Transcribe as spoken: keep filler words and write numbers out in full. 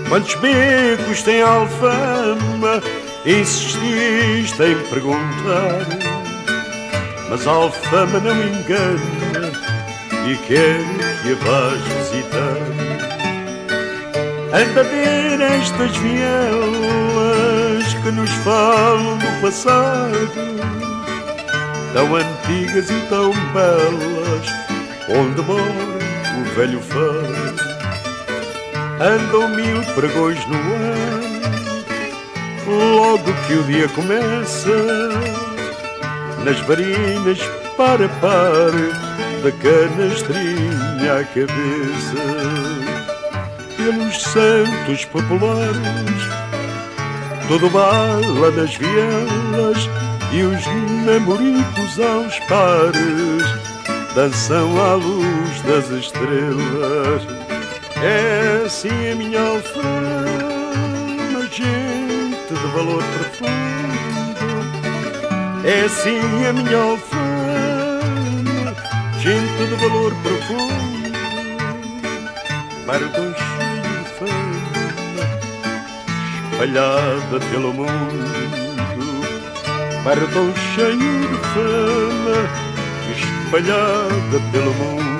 Quantos becos tem a Alfama? Insististe em perguntar, mas a Alfama não engana e quer que a vás visitar. Anda a ver estas vielas que nos falam do passado, tão antigas e tão belas, onde mora o velho fado. Andam mil pregões no ar, logo que o dia começa, nas varinas par a par, da canastrinha à cabeça. Pelos santos populares, tudo bala nas vielas, e os namoricos aos pares dançam à luz das estrelas. É assim a minha Alfama, gente de valor profundo. É assim a minha Alfama, gente de valor profundo. Pardão cheio de fama, espalhada pelo mundo. Pardão cheio de fama, espalhada pelo mundo.